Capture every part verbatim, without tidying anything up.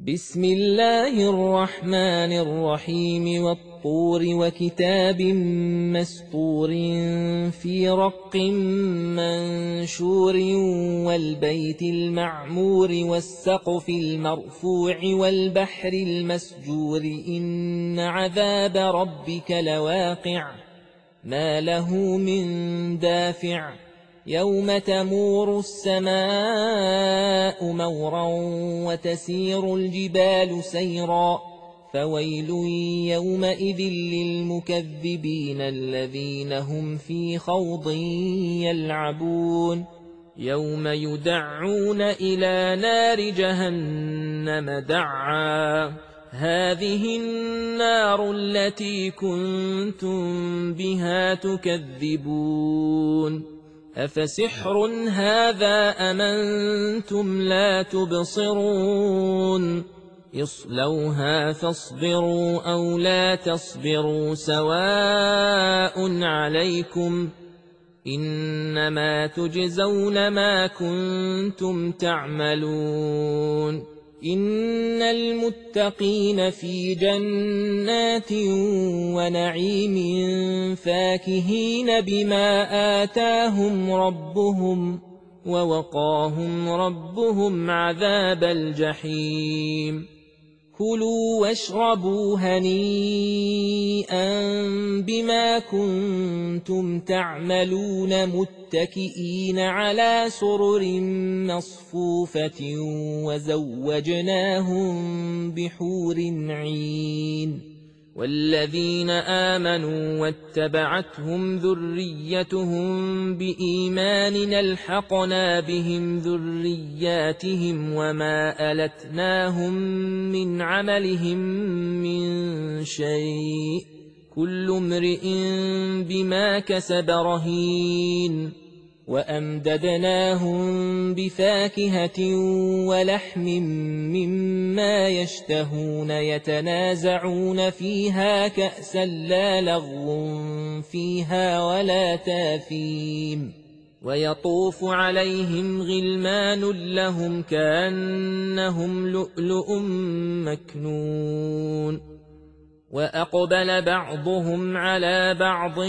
بسم الله الرحمن الرحيم والطور وكتاب مسطور في رق منشور والبيت المعمور والسقف المرفوع والبحر المسجور إن عذاب ربك لواقع ما له من دافع يوم تمور السماء مورا وتسير الجبال سيرا فويل يومئذ للمكذبين الذين هم في خوض يلعبون يوم يدعون إلى نار جهنم دعا هذه النار التي كنتم بها تكذبون أفسحر هذا أم أنتم لا تبصرون اصلوها فاصبروا أو لا تصبروا سواء عليكم إنما تجزون ما كنتم تعملون إن المتقين في جنات ونعيم فاكهين بما آتاهم ربهم ووقاهم ربهم عذاب الجحيم كلوا واشربوا هنيئا بما كنتم تعملون متكئين على سرر مصفوفة وزوجناهم بحور عين والذين آمنوا واتبعتهم ذريتهم بإيمان ألحقنا بهم ذرياتهم وما ألتناهم من عملهم من شيء كل امرئ بما كسب رهين وأمددناهم بفاكهة ولحم مما يشتهون يتنازعون فيها كأسا لا لغو فيها ولا تاثيم ويطوف عليهم غلمان لهم كأنهم لؤلؤ مكنون وأقبل بعضهم على بعض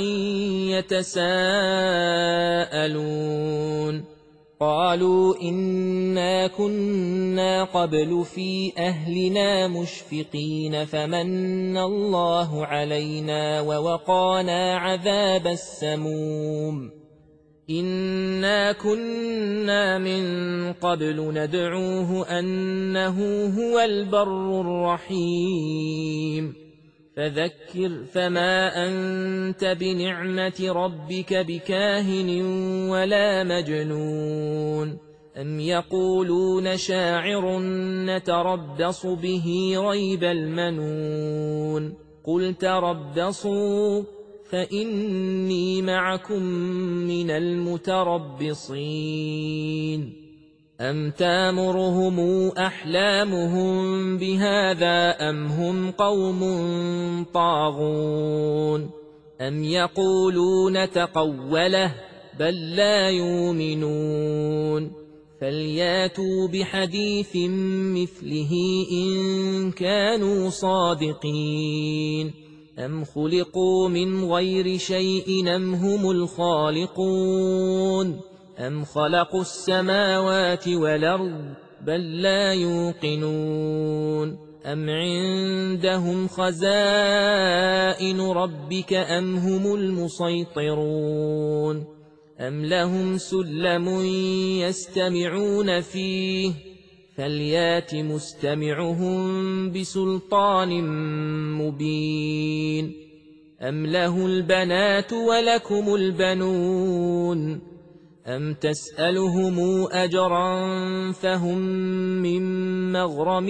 يتساءلون قالوا إنا كنا قبل في أهلنا مشفقين فمن الله علينا ووقانا عذاب السموم إنا كنا من قبل ندعوه أنه هو البر الرحيم فذكر فما أنت بنعمة ربك بكاهن ولا مجنون أم يقولون شاعر نتربص به ريب المنون قل تربصوا فإني معكم من المتربصين أم تامرهم أحلامهم بهذا أم هم قوم طاغون أم يقولون تقوله بل لا يؤمنون فلياتوا بحديث مثله إن كانوا صادقين أم خلقوا من غير شيء أم هم الخالقون أم خلقوا السماوات والأرض بل لا يوقنون أم عندهم خزائن ربك أم هم المسيطرون أم لهم سلم يستمعون فيه فليات مستمعهم بسلطان مبين أم له البنات ولكم البنون أم تسألهم أجرا فهم من مغرم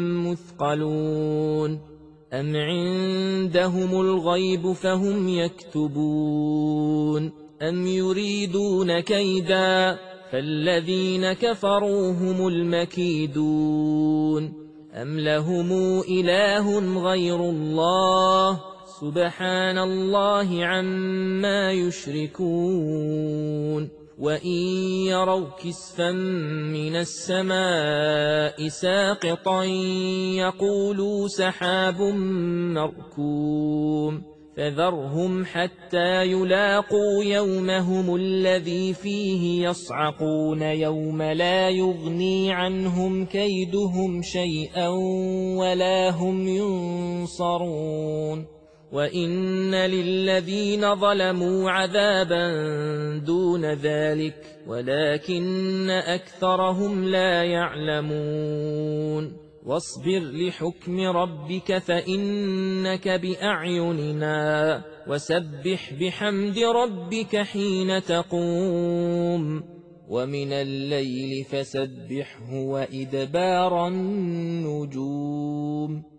مثقلون أم عندهم الغيب فهم يكتبون أم يريدون كيدا فالذين كفروا هم المكيدون أم لهم إله غير الله سبحان الله عما يشركون وإن يروا كسفا من السماء ساقطا يقولوا سحاب مركوم فذرهم حتى يلاقوا يومهم الذي فيه يصعقون يوم لا يغني عنهم كيدهم شيئا ولا هم ينصرون وإن للذين ظلموا عذابا دون ذلك ولكن أكثرهم لا يعلمون واصبر لحكم ربك فإنك بأعيننا وسبح بحمد ربك حين تقوم ومن الليل فسبحه وإدبار النجوم